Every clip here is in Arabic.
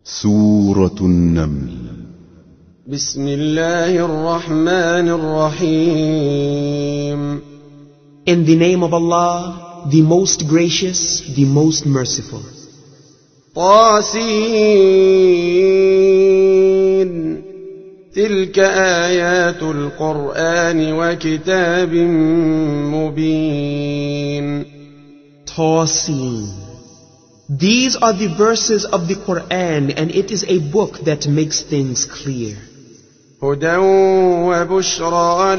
سورة النمل. بسم الله الرحمن الرحيم. In the name of Allah, the most gracious, the most merciful. طاسين تلك آيات القرآن وكتاب مبين. Tasin. These are the verses of the Quran, and it is a book that makes things clear. هدى وبشرى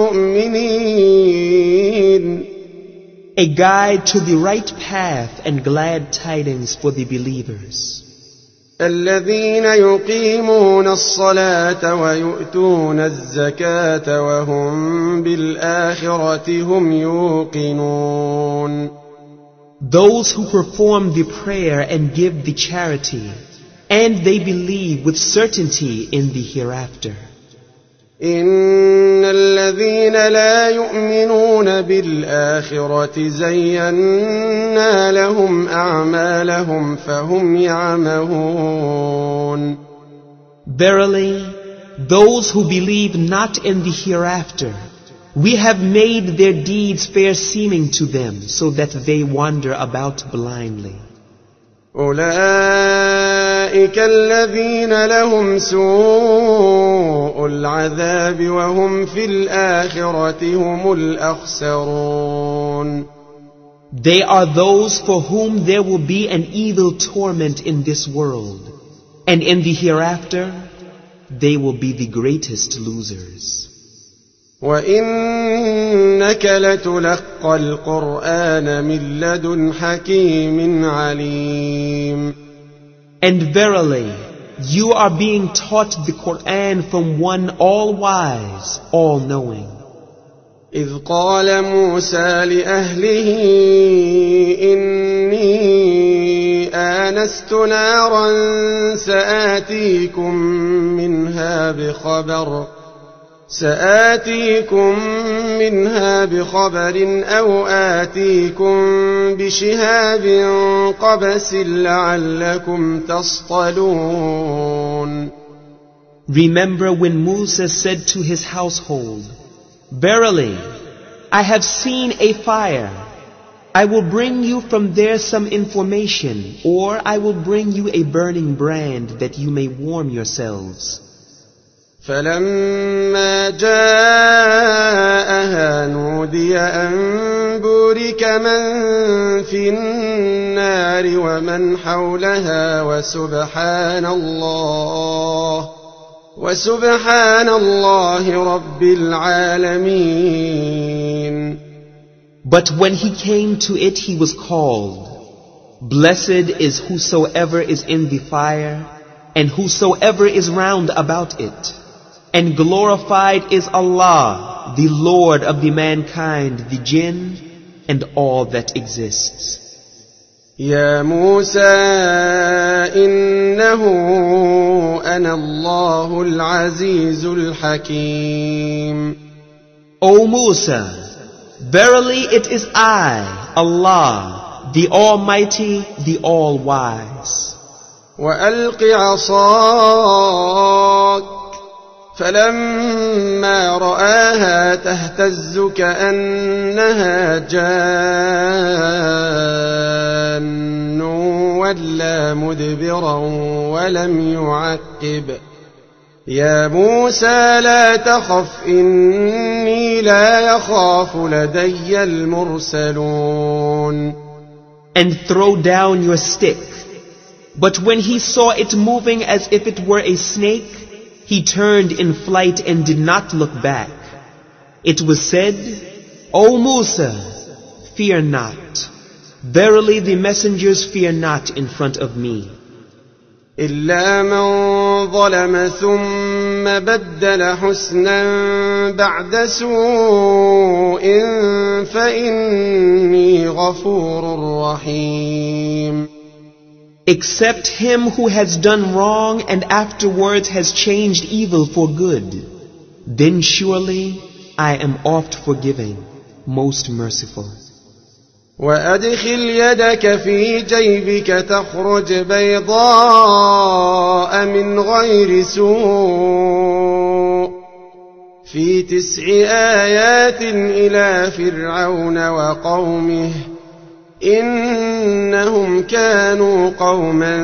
للمؤمنين. A guide to the right path and glad tidings for the believers. الذين يقيمون الصلاة ويؤتون الزكاة وهم بالآخرة هم يوقنون. Those who perform the prayer and give the charity, and they believe with certainty in the hereafter. إن الذين لا يؤمنون بالآخرة زينا لهم أعمالهم فهم يعمهون. Verily, those who believe not in the hereafter, we have made their deeds fair seeming to them, so that they wander about blindly. أولئك الذين لهم سوء العذاب وهم في الآخرة هم الأخسرون. They are those for whom there will be an evil torment in this world, and in the hereafter they will be the greatest losers. وَإِنَّكَ لَتُلَقَّى الْقُرْآنَ مِنْ لَدُنْ حَكِيمٍ عَلِيمٍ. And verily, you are being taught the Quran from one all-wise, all-knowing. إِذْ قَالَ مُوسَى لِأَهْلِهِ إِنِّي آنَسْتُ نَارًا سَآتِيكُم منها بخبر أو آتيكم بشهاب قبس لعلكم تصطلون. Remember when Musa said to his household, Verily, I have seen a fire. I will bring you from there some information, or I will bring you a burning brand that you may warm yourselves. فلما جاءها نودي أن بورك من في النار ومن حولها وسبحان الله رب العالمين. But when he came to it, he was called, Blessed is whosoever is in the fire, and whosoever is round about it. And glorified is Allah, the Lord of the mankind, the jinn, and all that exists. يا موسى إنه أنا الله العزيز الحكيم. O Musa, verily it is I, Allah, the Almighty, the All-Wise. وألق عصاك فلما رآها تهتز كأنها جان ولا مدبرا ولم يعقب. يا موسى لا تخف إني لا يخاف لدي المرسلون. And throw down your stick. But when he saw it moving as if it were a snake, he turned in flight and did not look back. It was said, O Musa, fear not. Verily the messengers fear not in front of me. إلا من ظلم ثم بدل حسنا بعد سوء فإني غفور رحيم. Except him who has done wrong and afterwards has changed evil for good. Then surely I am oft forgiving, most merciful. وأدخل يدك في جيبك تخرج بيضاء البراء من غير سوء في 9 آيات إلى فرعون وقومه إنهم كانوا قوما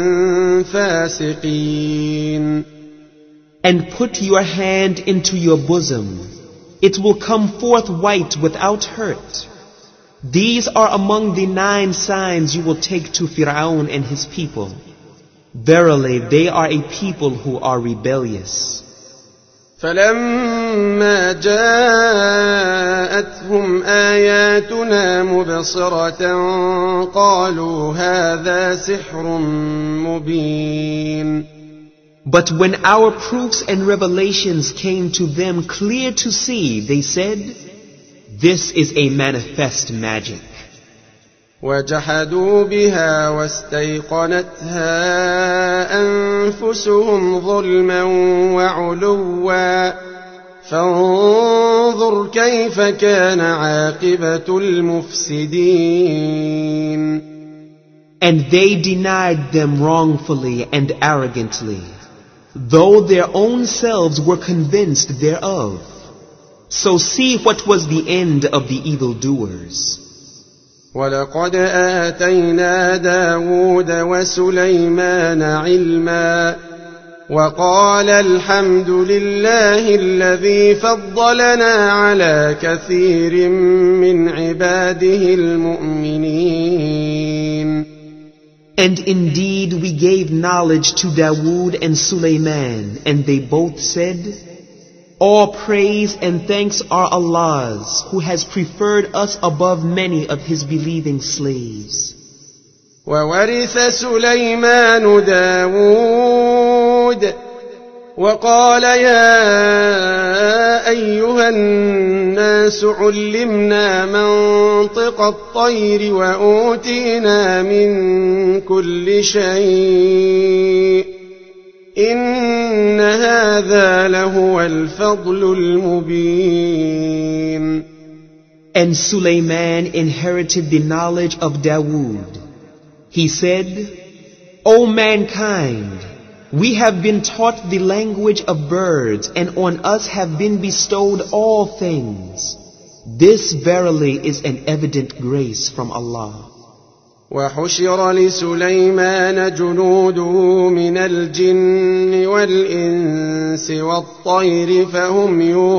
فاسقين. And put your hand into your bosom. It will come forth white without hurt. These are among the 9 signs you will take to Fir'aun and his people. Verily, they are a people who are rebellious. فلما جاءتهم آياتنا مبصرة قالوا هذا سحر مبين. But when our proofs and revelations came to them clear to see, they said, this is a manifest magic. وجحدوا بها واستيقنتها أنفسهم ظلما وعلوا فانظر كيف كان عاقبة المفسدين. And they denied them wrongfully and arrogantly, though their own selves were convinced thereof. So see what was the end of the evildoers. وَلَقَدْ آتَيْنَا دَاوُودَ وَسُلَيْمَانَ عِلْمًا وَقَالَ الْحَمْدُ لِلَّهِ الَّذِي فَضَّلَنَا عَلَى كَثِيرٍ مِّنْ عِبَادِهِ الْمُؤْمِنِينَ. And indeed we gave knowledge to Dawood and Sulaiman, and they both said, all praise and thanks are Allah's, who has preferred us above many of His believing slaves. وَوَرِثَ سُلَيْمَانُ دَاوُودَ وَقَالَ يَا أَيُّهَا النَّاسُ عُلِّمْنَا مَنطِقَ الطَّيْرِ وَأُوتِينَا مِنْ كُلِّ شَيْءٍ إِنَّ هَذَا لَهُوَ الْفَضْلُ الْمُبِينُ. And Sulaiman inherited the knowledge of Dawood. He said, O mankind, we have been taught the language of birds, and on us have been bestowed all things. This verily is an evident grace from Allah. وحشر لسليمان جنوده من الجن والإنس والطير فهم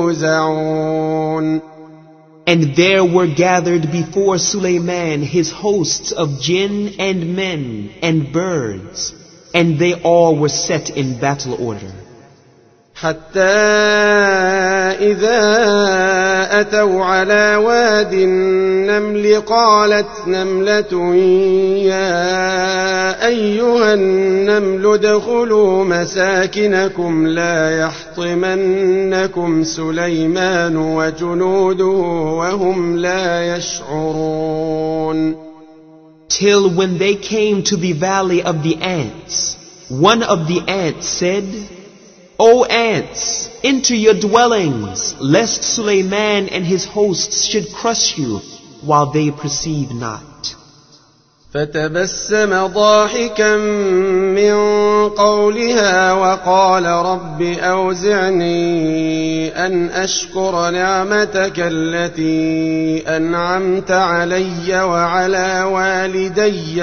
يوزعون. And there were gathered before Sulaiman his hosts of jinn and men and birds, and they all were set in battle order. حتى إذا أتوا على واد النمل قالت نملة يا أيها النمل ادخلوا مساكنكم لا يحطمنكم سليمان وجنوده وهم لا يشعرون. Till when they came to the valley of the ants, one of the ants said, O ants, into your dwellings, lest Sulaiman and his hosts should crush you while they perceive not. فتبسم ضاحكا من قولها وقال رب أوزعني أن أشكر نعمتك التي أنعمت علي وعلى والدي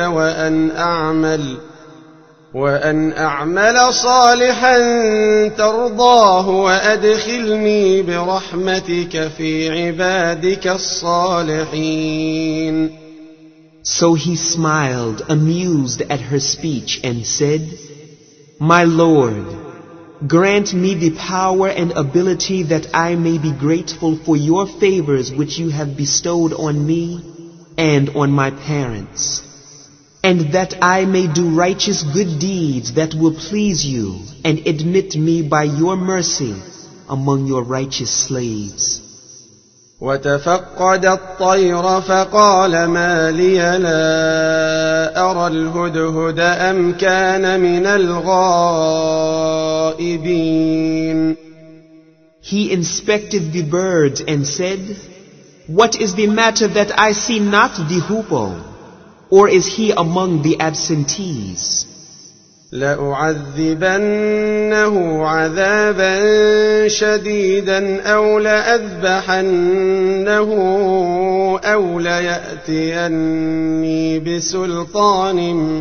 وأن أعمل صالحا ترضاه وأدخلني برحمتك في عبادك الصالحين. So he smiled, amused at her speech, and said, My Lord, grant me the power and ability that I may be grateful for your favors which you have bestowed on me and on my parents, and that I may do righteous good deeds that will please you, and admit me by your mercy among your righteous slaves. وتفقد الطير فقال ما لي لا أرى الهدهد أم كان من الغائبين. He inspected the birds and said, What is the matter that I see not the hoopoe? Or is he among the absentees? لأعذبنه عذابا شديدا أو لأذبحنه أو ليأتيني بسلطان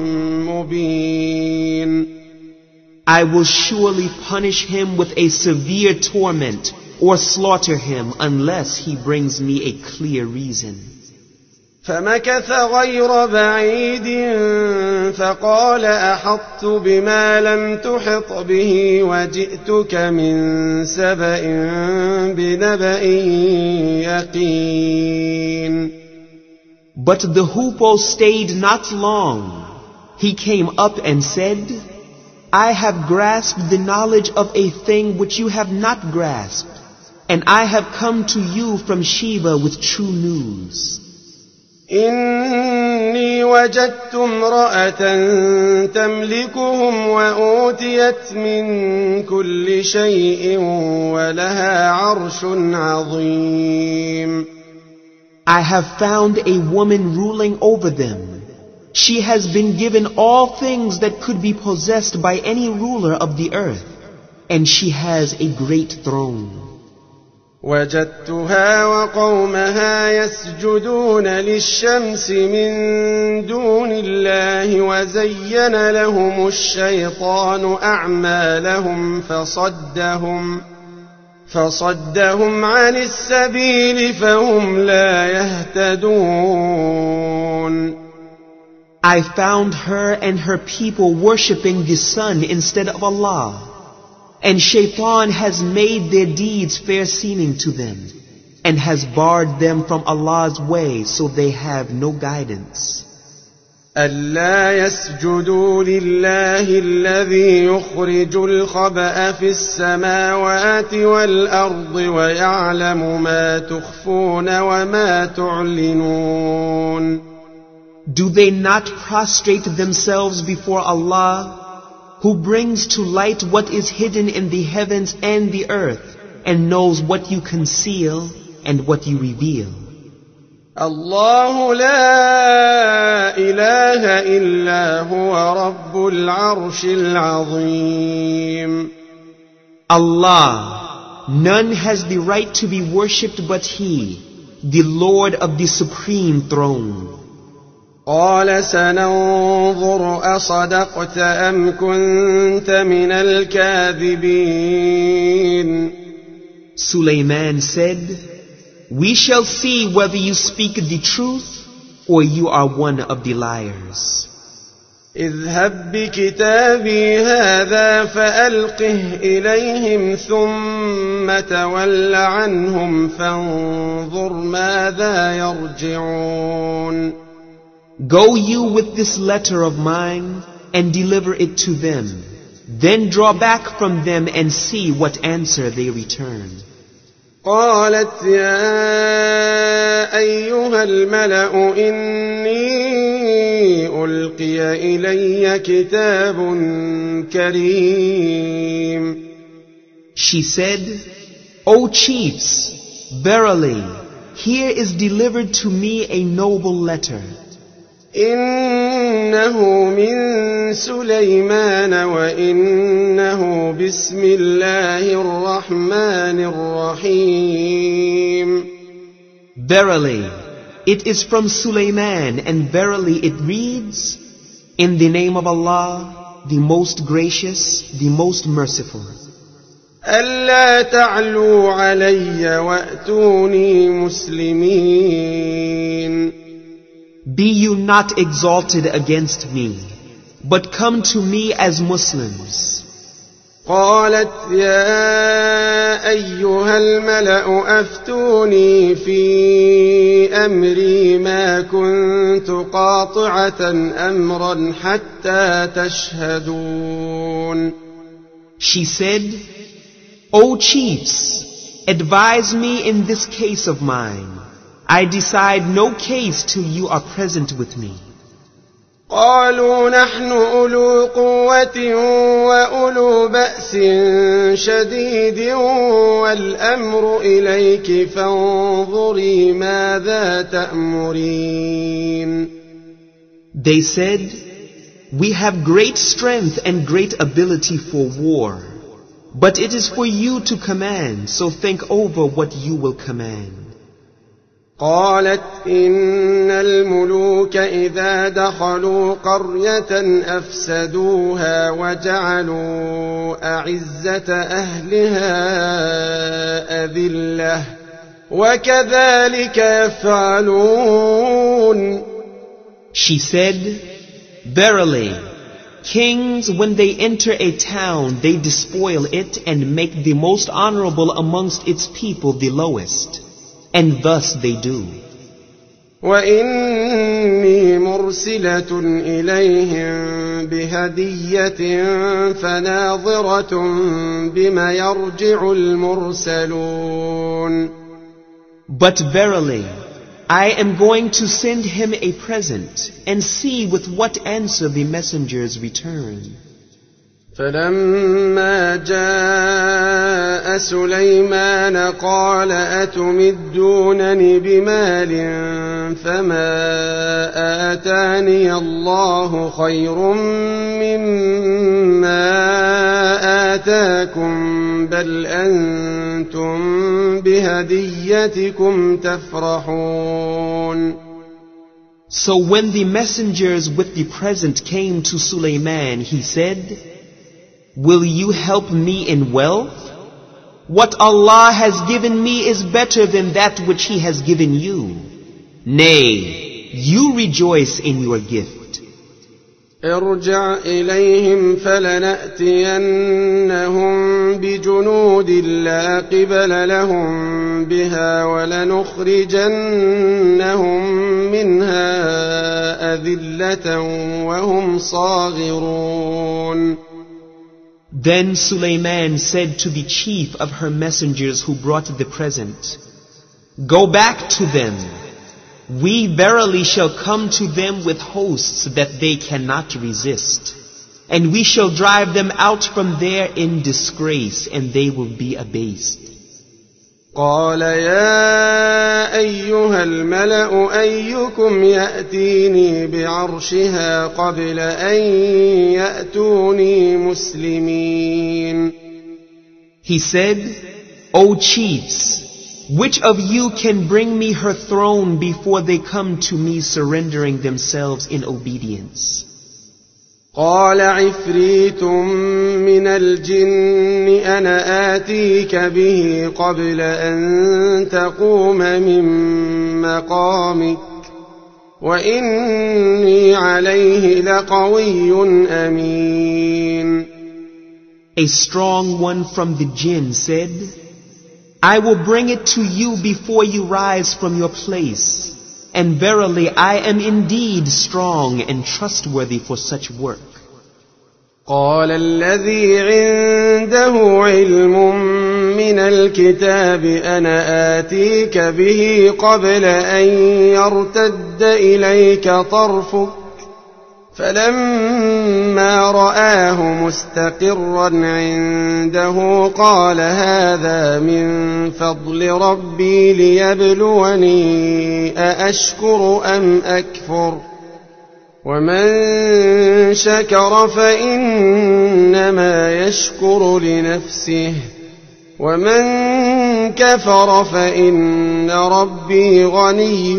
مبين. I will surely punish him with a severe torment or slaughter him unless he brings me a clear reason. فمكث غير بعيد فقال أحطت بما لم تحط به وجئتك من سبأ بنبأ يقين. But the hoopoe stayed not long. He came up and said, I have grasped the knowledge of a thing which you have not grasped, and I have come to you from Sheba with true news. إني وجدت امرأة تملكهم وأوتيت من كل شيء ولها عرش عظيم. I have found a woman ruling over them. She has been given all things that could be possessed by any ruler of the earth, and she has a great throne. وجدتها وقومها يسجدون للشمس من دون الله وزين لهم الشيطان أعمالهم فصدهم عن السبيل فهم لا يهتدون. I found her and her people worshipping the sun instead of Allah, and Shaitan has made their deeds fair seeming to them, and has barred them from Allah's way, so they have no guidance. ألا يسجدوا لله الذي يخرج الخبأ في السماوات والأرض ويعلم ما تخفون وما تعلنون. Do they not prostrate themselves before Allah, who brings to light what is hidden in the heavens and the earth, and knows what you conceal and what you reveal? الله لا إله إلا هو رب العرش العظيم. Allah, none has the right to be worshipped but He, the Lord of the Supreme Throne. قال سننظر أصدقت أم كنت من الكاذبين. Suleiman said, We shall see whether you speak the truth or you are one of the liars. اذهب بكتابي هذا فألقه إليهم ثم تول عنهم فانظر ماذا يرجعون. Go you with this letter of mine and deliver it to them. Then draw back from them and see what answer they return. قالت يا أيها الملأ إني ألقي إلي كتاب كريم. She said, O chiefs, verily, here is delivered to me a noble letter. إنه من سليمان وإنه بسم الله الرحمن الرحيم. Verily, it is from Sulaiman, and verily it reads, In the name of Allah, the most gracious, the most merciful. ألا تعلوا علي وأتوني مسلمين. Be you not exalted against me, but come to me as Muslims. قالت يا أيها الملأ أفتوني في أمري ما كنت قاطعة أمرا حتى تشهدون. She said, O chiefs, advise me in this case of mine. I decide no case till you are present with me. قالوا نحن أولو قوة وأولو بأس شديد والأمر إليك فانظري ماذا تأمرين. They said, We have great strength and great ability for war. But it is for you to command, so think over what you will command. قالت إن الملوك إذا دخلوا قرية أفسدوها وجعلوا أعزة أهلها أذلة وكذلك يفعلون. She said, Verily, kings, when they enter a town, they despoil it and make the most honorable amongst its people the lowest. And thus they do. وإني مرسلة إليهم بهدية فناظرة بما يرجع المرسلون. But verily, I am going to send him a present and see with what answer the messengers return. فلما جاء سليمان قال أتمدونني بمال فما آتاني الله خير مما آتاكم بل أنتم بهديتكم تفرحون. So when the messengers with the present came to Sulaiman, he said, Will you help me in wealth? What Allah has given me is better than that which He has given you. Nay, you rejoice in your gift. ارجع إليهم فلنأتينهم بجنود لا قبل لهم بها ولنخرجنهم منها أذلة وهم صاغرون. Then Sulaiman said to the chief of her messengers who brought the present, Go back to them. We verily shall come to them with hosts that they cannot resist. And we shall drive them out from there in disgrace, and they will be abased. قال يا أيها الملأ أيكم يأتيني بعرشها قبل أن يأتوني مسلمين. He said, O chiefs, which of you can bring me her throne before they come to me surrendering themselves in obedience? قال عفريت من الجن أنا آتيك به قبل أن تقوم من مقامك وإني عليه لقوي أمين. A strong one from the jinn said, I will bring it to you before you rise from your place. And verily I am indeed strong and trustworthy for such work. قال الذي عنده علم من الكتاب أنا آتيك به قبل أن يرتد إليك طرفك فلما رآه مستقرا عنده قال هذا من فضل ربي ليبلوني أأشكر أم أكفر ومن شكر فإنما يشكر لنفسه ومن كفر فإن ربي غني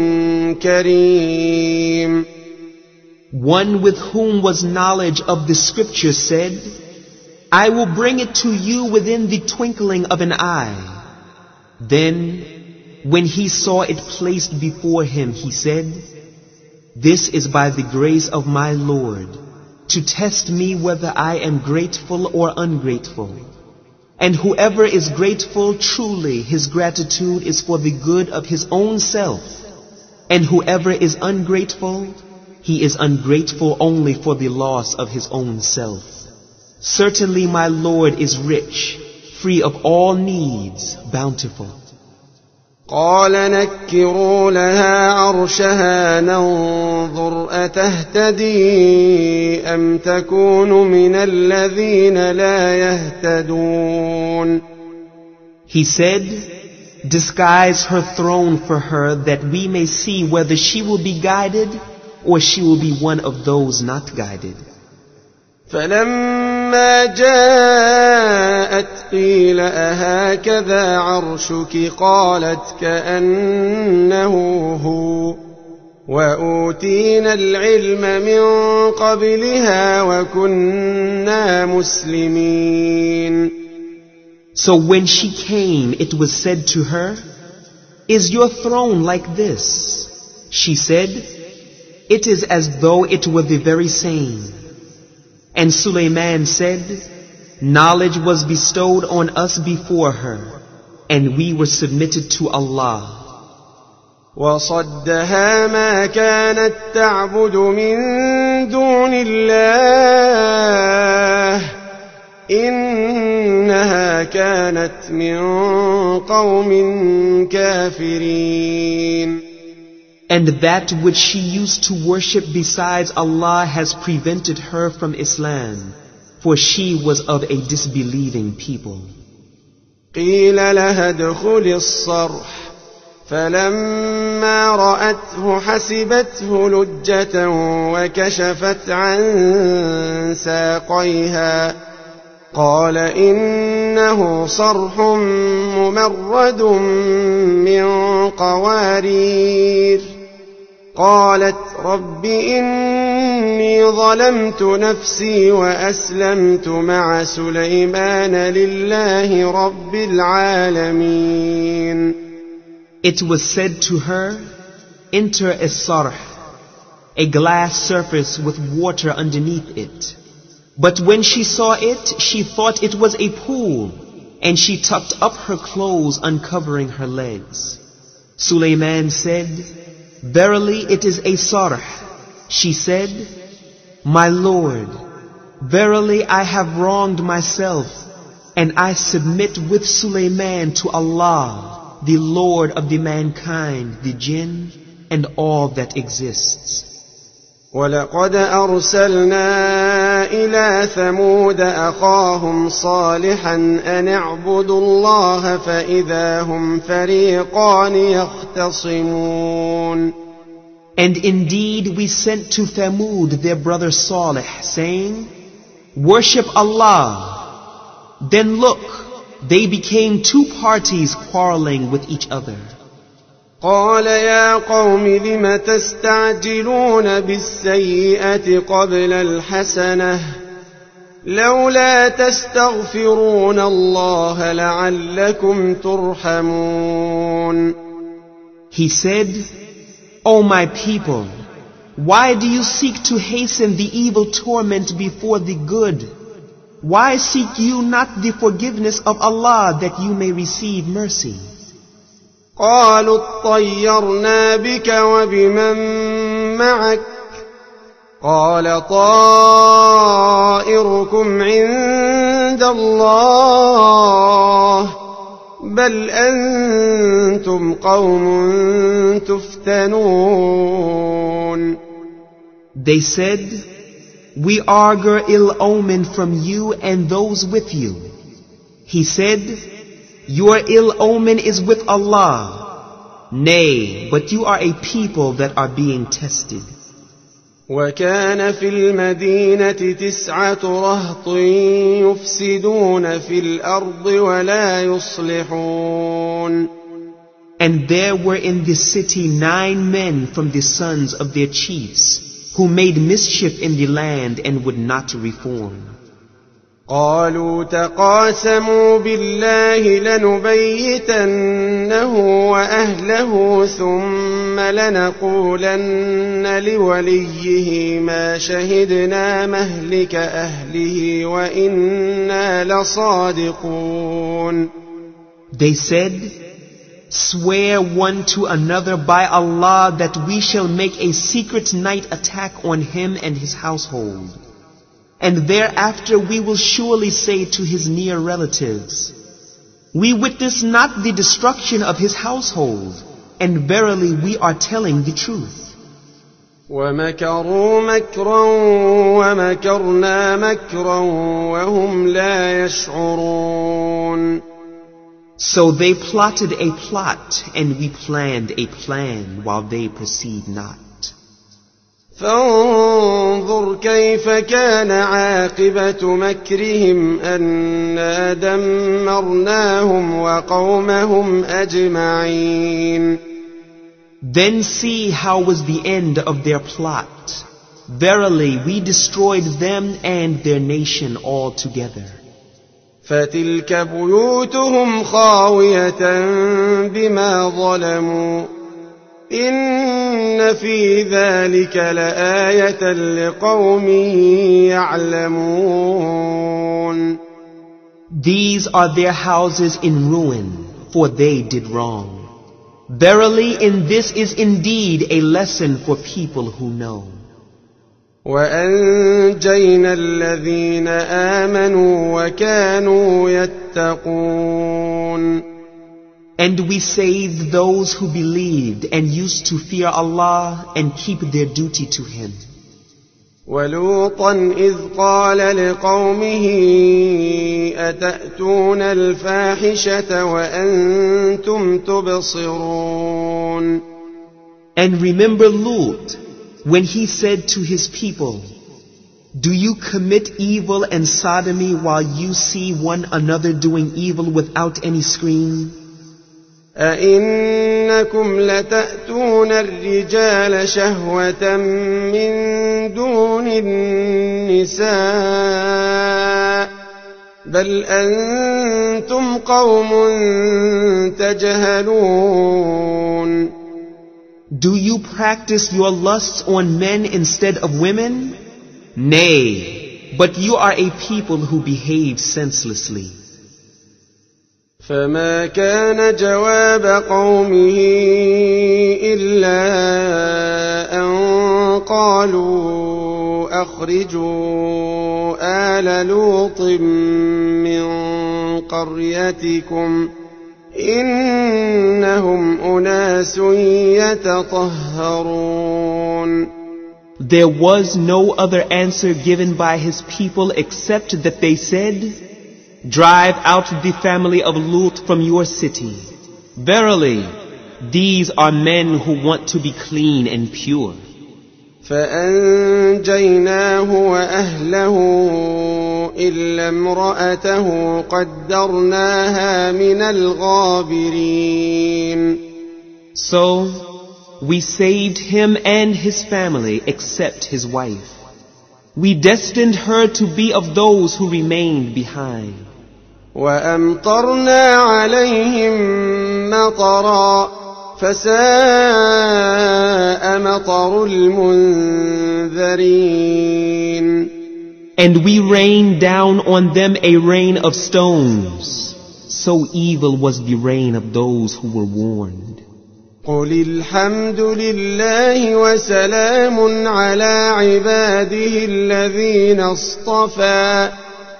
كريم. One with whom was knowledge of the scripture said, I will bring it to you within the twinkling of an eye. Then, when he saw it placed before him, he said, This is by the grace of my Lord, to test me whether I am grateful or ungrateful. And whoever is grateful, truly his gratitude is for the good of his own self. And whoever is ungrateful, he is ungrateful only for the loss of his own self. Certainly my Lord is rich, free of all needs, bountiful. قال نكروا لها عرشها ننظر أتهتدي أم تكون من الذين لا يهتدون. He said, Disguise her throne for her that we may see whether she will be guided or she will be one of those not guided. فلما جاءت قيل أهكذا عرشك قالت كأنه هو وأوتينا العلم من قبلها وكنا مسلمين. So when she came, it was said to her, "Is your throne like this?" She said, "It is as though it were the very same." And Sulayman said, "Knowledge was bestowed on us before her, and we were submitted to Allah." وصدها ما كانت تعبد من دون الله إنها كانت من قوم كافرين. And that which she used to worship besides Allah has prevented her from Islam, for she was of a disbelieving people. قيل لها ادخلي الصرح فلما رأته حسبته لجة وكشفت عن ساقيها قال إنه صرح ممرد من قوارير. قالت رب إني ظلمت نفسي وأسلمت مع سليمان لله رب العالمين. It was said to her, "Enter a sarh, a glass surface with water underneath it." But when she saw it, she thought it was a pool, and she tucked up her clothes, uncovering her legs. Sulayman said, "Verily it is a sarh." She said, "My Lord, verily I have wronged myself, and I submit with Sulayman to Allah, the Lord of the mankind, the jinn, and all that exists." ولقد أرسلنا إلى ثمود أخاهم صالحا أن اعبدوا الله فإذا هم فريقان يختصمون. And indeed we sent to Thamud their brother Salih, saying, "Worship Allah." Then look, they became two parties quarreling with each other. قال يا قوم لم تستعجلون بالسيئة قبل الحسنة لولا تستغفرون الله لعلكم ترحمون. He said, "O my people, why do you seek to hasten the evil torment before the good? Why seek you not the forgiveness of Allah that you may receive mercy?" قالوا اطيرنا بك وبمن معك قال طائركم عند الله بل أنتم قوم تفتنون. They said, "We augur ill omen from you and those with you." He said, "Your ill omen is with Allah. Nay, but you are a people that are being tested." وكان في المدينة 9 رهط يفسدون في الأرض ولا يصلحون. And there were in this city 9 men from the sons of their chiefs, who made mischief in the land and would not reform. قالوا تقاسموا بالله لنبيتنه وأهله ثم لنقولن لوليه ما شهدنا مهلك أهله وإنا لصادقون. They said, "Swear one to another by Allah that we shall make a secret night attack on him and his household. And thereafter we will surely say to his near relatives, we witness not the destruction of his household, and verily we are telling the truth." ومكروا مكرا ومكرنا مكرا وهم لا يشعرون. So they plotted a plot, and we planned a plan while they perceived not. فانظر كيف كان عاقبة مكرهم أنا دمرناهم وقومهم أجمعين. Then see how was the end of their plot. Verily, we destroyed them and their nation altogether. فتلك بيوتهم خاوية بما ظلموا إن في ذلك لآية لقوم يعلمون. These are their houses in ruin, for they did wrong. Verily, in this is indeed a lesson for people who know. وأنجينا الذين آمنوا وكانوا يتقون. And we saved those who believed and used to fear Allah and keep their duty to Him. ولوطا إذ قال لقومه أتأتون الفاحشة وأنتم تبصرون. And remember Lut, when he said to his people, do you commit evil and sodomy while you see one another doing evil without any screen? أئنكم لتأتون الرجال شهوة من دون النساء بل أنتم قوم تجهلون. Do you practice your lusts on men instead of women? Nay, but you are a people who behave senselessly. فما كان جواب قومه إلا أن قالوا أخرجوا آل لوط من قريتكم إنهم أناس يتطهرون. There was no other answer given by his people except that they said, drive out the family of Lut from your city. Verily, these are men who want to be clean and pure. فأنجيناه وأهله إلا امرأته قدرناها من الغابرين. So, we saved him and his family except his wife. We destined her to be of those who remained behind. وأمطرنا عليهم مطرا فساء مطر المنذرين. And we rained down on them a rain of stones. So evil was the rain of those who were warned. قل الحمد لله وسلام على عباده الذين اصطفى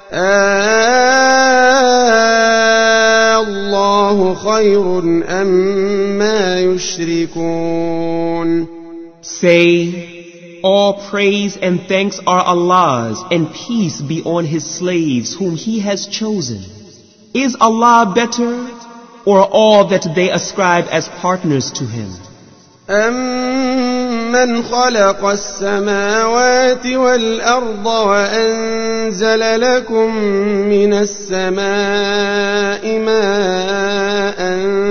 الله خير أما يشركون. Say, all praise and thanks are Allah's, and peace be on His slaves whom He has chosen. Is Allah better, or all that they ascribe as partners to Him? أَمَّنْ خَلَقَ السَّمَاوَاتِ وَالْأَرْضَ وَأَنزَلَ لَكُم مِّنَ السَّمَاءِ مَاءً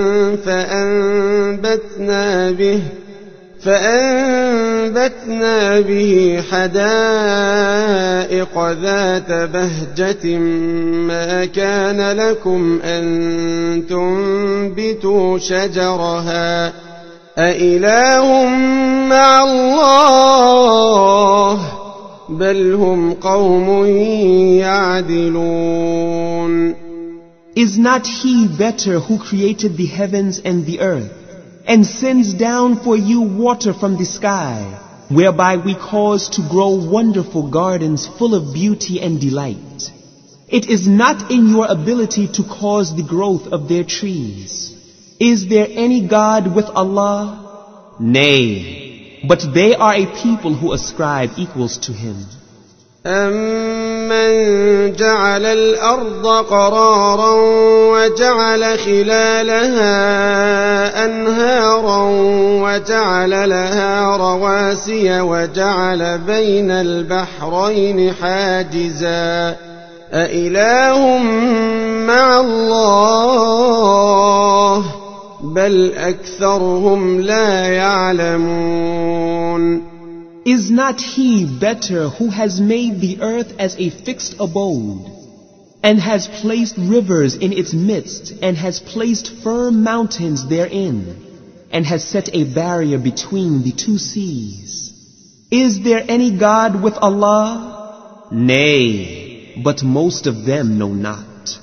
فأنبتنا به حدائق ذات بهجة ما كان لكم أن تنبتوا شجرها أإله مع الله بل هم قوم يعدلون. Is not He better who created the heavens and the earth, and sends down for you water from the sky, whereby we cause to grow wonderful gardens full of beauty and delight? It is not in your ability to cause the growth of their trees. Is there any God with Allah? Nay, but they are a people who ascribe equals to Him. أَمَّن جَعَلَ الْأَرْضَ قَرَارًا وَجَعَلَ خِلَالَهَا أَنْهَارًا وَجَعَلَ لَهَا رَوَاسِيَ وَجَعَلَ بَيْنَ الْبَحْرَيْنِ حَاجِزًا أَإِلَٰهٌ مَّعَ اللَّهِ بَلْ أَكْثَرُهُمْ لَا يَعْلَمُونَ. Is not he better who has made the earth as a fixed abode, and has placed rivers in its midst, and has placed firm mountains therein, and has set a barrier between the two seas? Is there any God with Allah? Nay, but most of them know not.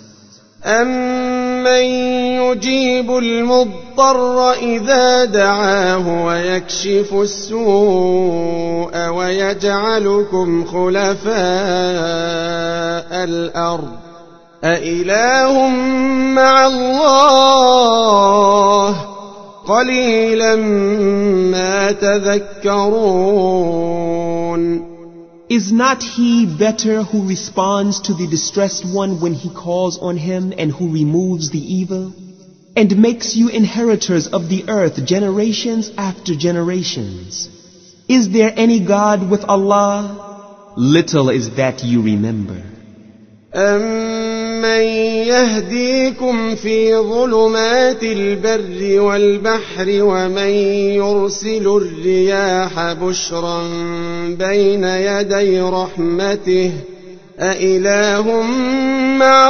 أَمَّن يُجِيبُ الْمُضْطَرَّ إِذَا دَعَاهُ وَيَكْشِفُ السُّوءَ وَيَجْعَلُكُمْ خُلَفَاءَ الْأَرْضِ أَإِلَٰهٌ مَّعَ اللَّهِ قَلِيلًا مَّا تَذَكَّرُونَ. Is not he better who responds to the distressed one when he calls on him, and who removes the evil, and makes you inheritors of the earth generations after generations? Is there any God with Allah? Little is that you remember. أَمَّن يَهْدِيكُمْ فِي ظُلُمَاتِ الْبَرِّ وَالْبَحْرِ وَمَن يُرْسِلُ الرِّيَاحَ بُشْرًا بَيْنَ يَدَيْ رَحْمَتِهِ أَإِلَٰهٌ مَّعَ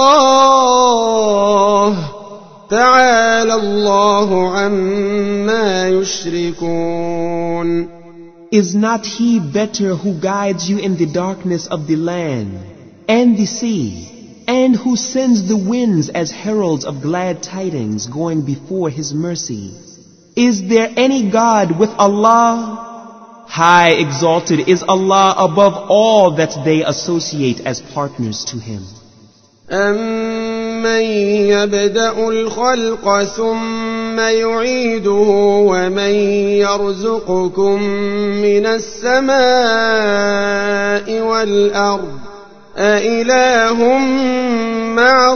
اللَّهِ تَعَالَى اللَّهُ عَمَّا يُشْرِكُونَ. Is not he better who guides you in the darkness of the land and the sea, and who sends the winds as heralds of glad tidings going before his mercy? Is there any God with Allah? High exalted is Allah above all that they associate as partners to him. أَمَّن يَبْدَأُ الْخَلْقَ ثُمَّ يُعِيدُهُ وَمَن يَرْزُقُكُم مِّنَ السَّمَاءِ وَالْأَرْضِ أَإِلَٰهٌ مَّعَ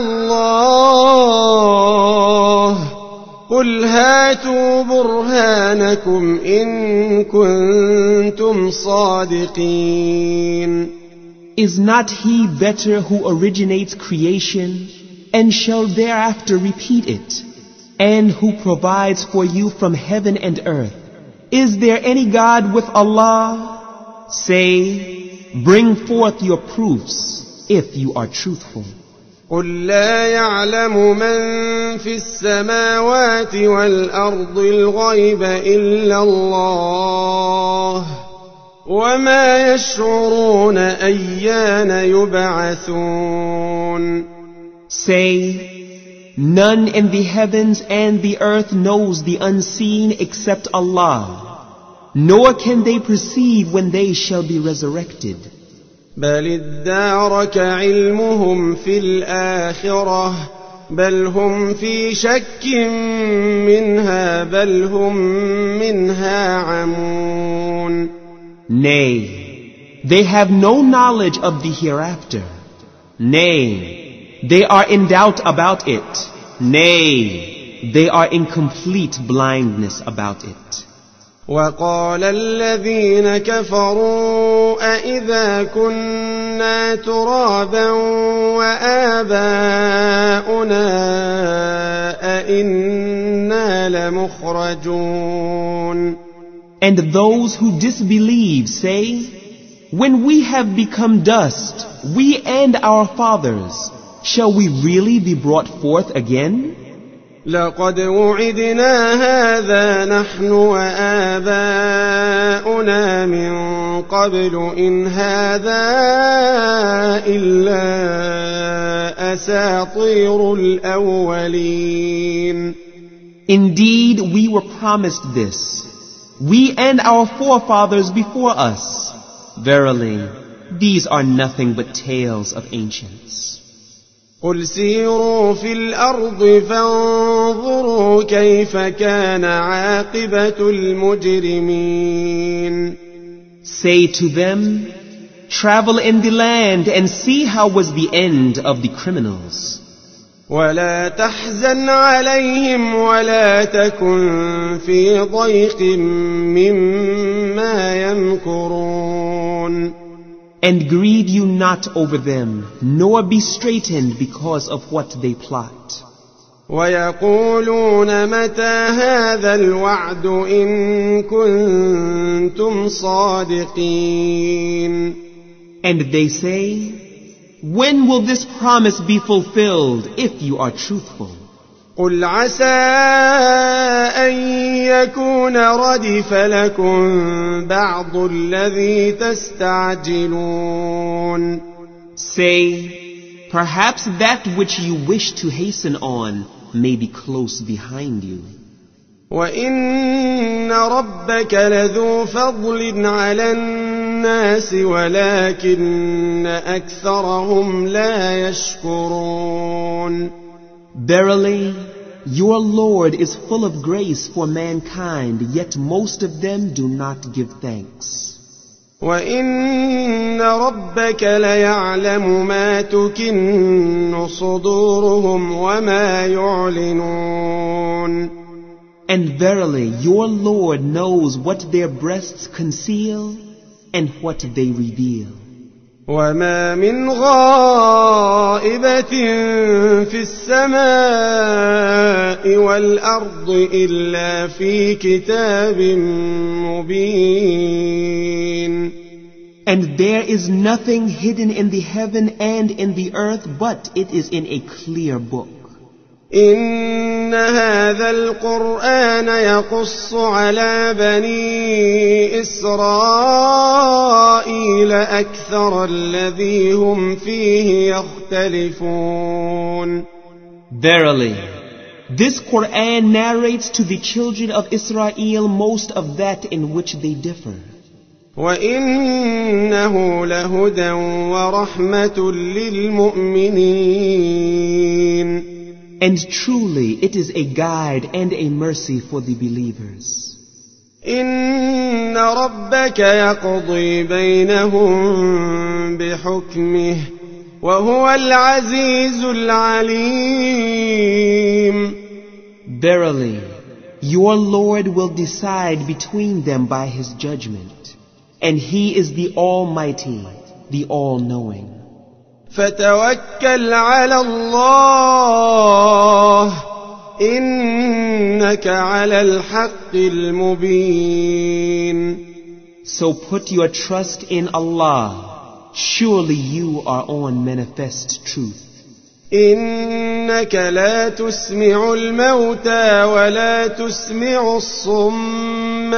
اللَّهِ قُلْ هَاتُوا بُرْهَانَكُمْ إِن كُنتُمْ صَادِقِينَ. Is not he better who originates creation and shall thereafter repeat it, and who provides for you from heaven and earth? Is there any God with Allah? Say, bring forth your proofs if you are truthful. قُل لَّا يَعْلَمُ مَن فِي السَّمَاوَاتِ وَالْأَرْضِ الْغَيْبَ إِلَّا اللَّهُ وَمَا يَشْعُرُونَ أَيَّانَ يُبْعَثُونَ. Say, none in the heavens and the earth knows the unseen except Allah, nor can they perceive when they shall be resurrected. بَلِ ادَّارَكَ عِلْمُهُمْ فِي الْآخِرَةِ بَلْ هُمْ فِي شَكٍّ مِّنْهَا بَلْ هُمْ مِنْهَا عَمُونَ. Nay, they have no knowledge of the hereafter. Nay, they are in doubt about it. Nay, they are in complete blindness about it. وَقَالَ الَّذِينَ كَفَرُوا أَإِذَا كُنَّا تُرَابًا وَآبَاؤُنَا أَإِنَّا لَمُخْرَجُونَ. And those who disbelieve say, when we have become dust, we and our fathers, shall we really be brought forth again? لَقَدْ وُعِدْنَا هَٰذَا نَحْنُ وَآبَاؤُنَا مِن قَبْلُ إِنْ هَٰذَا إِلَّا أَسَاطِيرُ الْأَوَّلِينَ. Indeed, we were promised this, we and our forefathers before us. Verily, these are nothing but tales of ancients. قُلْ سِيرُوا فِي الْأَرْضِ فَانظُرُوا كَيْفَ كَانَ عَاقِبَةُ الْمُجْرِمِينَ. Say to them, Travel in the land and see how was the end of the criminals. ولا تحزن عليهم ولا تكن في ضيق مما يمكرون. And grieve you not over them, nor be straitened because of what they plot. ويقولون متى هذا الوعد إن كنتم صادقين. And they say, when will this promise be fulfilled if you are truthful? قل عسى أن يكون ردف لكم بعض الذي تستعجلون. Say, perhaps that which you wish to hasten on may be close behind you. وإن ربك لذو فضل على الناس ولكن أكثرهم لا يشكرون. Verily, your Lord is full of grace for mankind, yet most of them do not give thanks. وإن ربك ليعلم ما تكن صدورهم وما يعلنون. And verily, your Lord knows what their breasts conceal and what they reveal. وما من غائبة في السماء والأرض إلا في كتاب مبين. And there is nothing hidden in the heaven and in the earth, but it is in a clear book. إن هذا القرآن يقص على بني إسرائيل أكثر الذي هم فيه يختلفون. Verily, this Quran narrates to the children of Israel most of that in which they differ. وإنه لهدى ورحمة للمؤمنين. And truly it is a guide and a mercy for the believers. إن ربك يقضي بينهم بحكمه وهو العزيز العليم. Verily, your Lord will decide between them by his judgment, and he is the Almighty, the All-Knowing. فتوكل على الله إنك على الحق المبين. So put your trust in Allah. Surely you are on manifest truth. إنك لا تسمع الموتى ولا تسمع الصم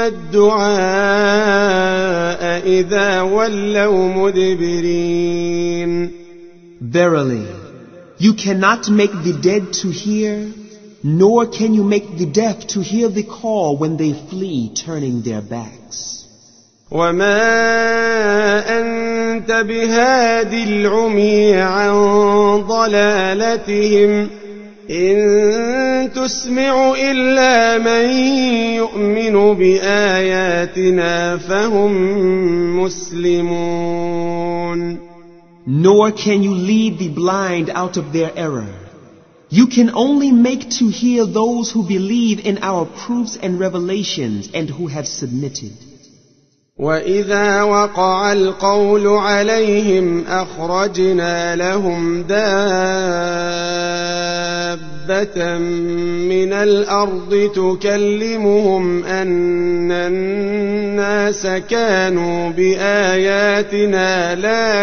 الدعاء إذا ولوا مدبرين. Verily, you cannot make the dead to hear, nor can you make the deaf to hear the call when they flee, turning their backs. وما أنت بهاد العمي عن ضلالتهم إن تسمع إلا من يؤمن بآياتنا فهم مسلمون. Nor can you lead the blind out of their error. You can only make to hear those who believe in our proofs and revelations and who have submitted. وإذا وقع القول عليهم أخرجنا لهم دابة من الأرض تكلمهم أن الناس كانوا بآياتنا لا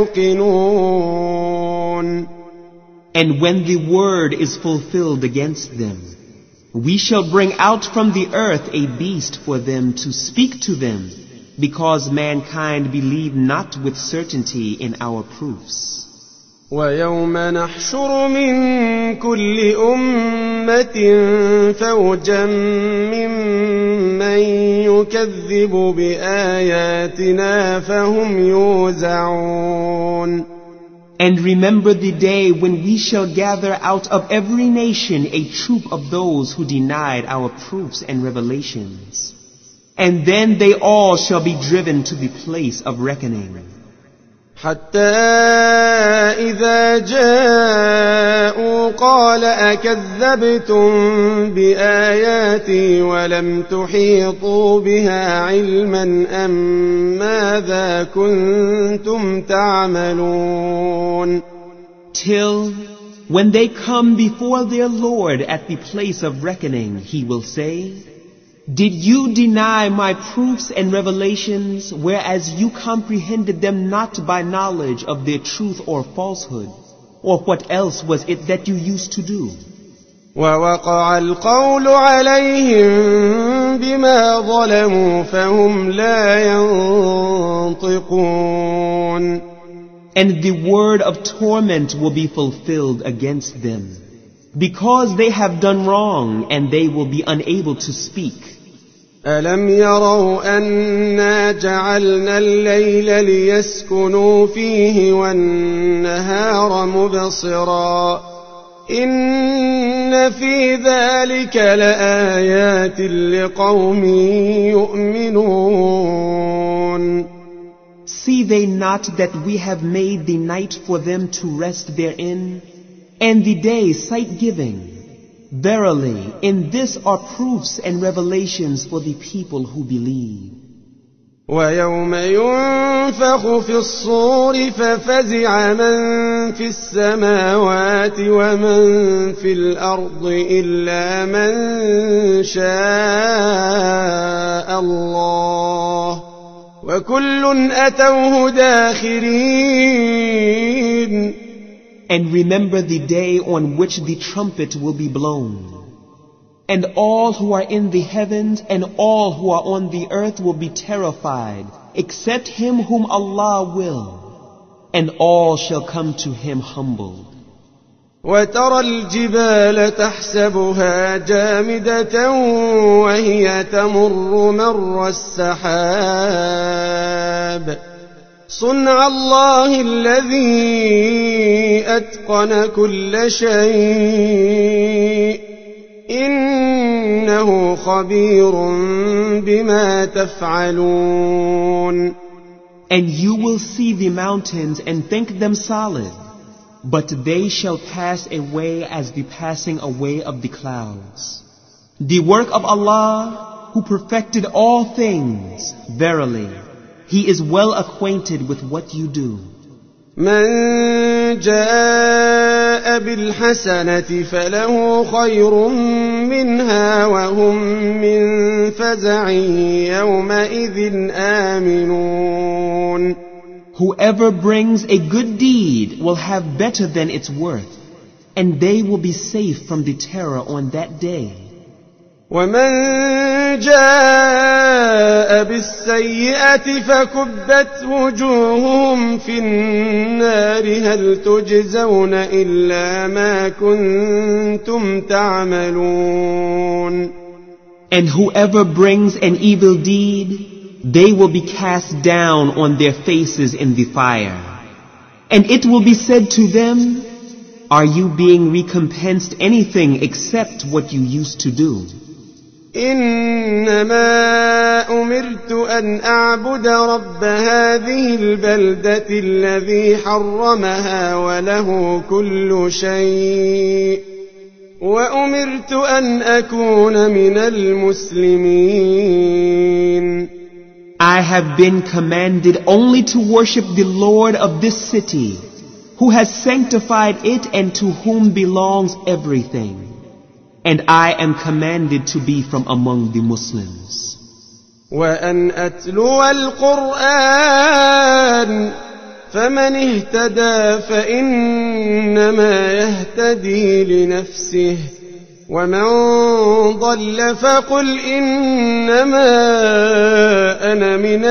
يوقنون. And when the word is fulfilled against them, we shall bring out from the earth a beast for them to speak to them, because mankind believe not with certainty in our proofs. ويوم نحشر من كل أمة فوجا ممن يكذب بآياتنا فهم يوزعون. And remember the day when we shall gather out of every nation a troop of those who denied our proofs and revelations. And then they all shall be driven to the place of reckoning. حتى إذا جاءوا قال أكذبتم بآياتي ولم تحيطوا بها علما أم ماذا كنتم تعملون. Till when they come before their Lord at the place of reckoning, he will say, did you deny my proofs and revelations, whereas you comprehended them not by knowledge of their truth or falsehood? Or what else was it that you used to do? ووقع القول عليهم بما ظلموا فهم لا ينطقون. And the word of torment will be fulfilled against them, because they have done wrong and they will be unable to speak. ألم يروا أنا جعلنا الليل ليسكنوا فيه والنهار مبصرا إن في ذلك لآيات لقوم يؤمنون. See they not that we have made the night for them to rest therein, and the day sight-giving? Verily, in this are proofs and revelations for the people who believe. ويوم ينفخ في الصور ففزع من في السماوات ومن في الأرض إلا من شاء الله وكل أتوه داخرين. And remember the day on which the trumpet will be blown, and all who are in the heavens and all who are on the earth will be terrified, except him whom Allah will, and all shall come to him humbled. وترى الجبال تحسبها جامدة وهي تمر مر السحاب صنع الله الذي أتقن كل شيء إنه خبير بما تفعلون. And you will see the mountains and think them solid, but they shall pass away as the passing away of the clouds. The work of Allah, who perfected all things, verily, He is well acquainted with what you do. من جاء بالحسنة فله خير منها وهم من فزع يومئذ آمنون. Whoever brings a good deed will have better than its worth, and they will be safe from the terror on that day. ومن جاء بالسيئة فكبت وجوههم في النار هل تجزون إلا ما كنتم تعملون. And whoever brings an evil deed, they will be cast down on their faces in the fire. And it will be said to them, are you being recompensed anything except what you used to do? إنما أمرت أن أعبد رب هذه البلدة الذي حرمها وله كل شيء وأمرت أن أكون من المسلمين. I have been commanded only to worship the Lord of this city, who has sanctified it and to whom belongs everything. And I am commanded to be from among the Muslims. وأن أتلو القرآن فمن اهتدى فإنما يهتدي لنفسه ومن ضل فقل إنما أنا من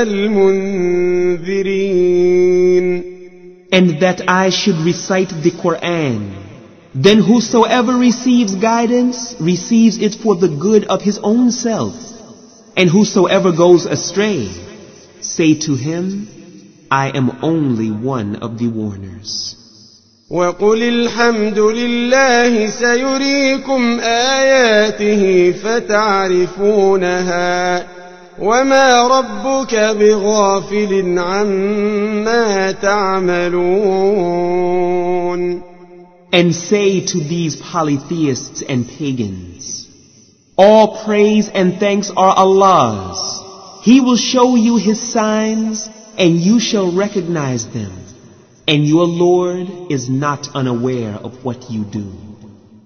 المنذرين. And that I should recite the Quran. Then whosoever receives guidance, receives it for the good of his own self. And whosoever goes astray, say to him, I am only one of the warners. وقل الحمد لله سيريكم آياته فتعرفونها وما ربك بغافل عما تعملون. And say to these polytheists and pagans, all praise and thanks are Allah's. He will show you His signs and you shall recognize them. And your Lord is not unaware of what you do.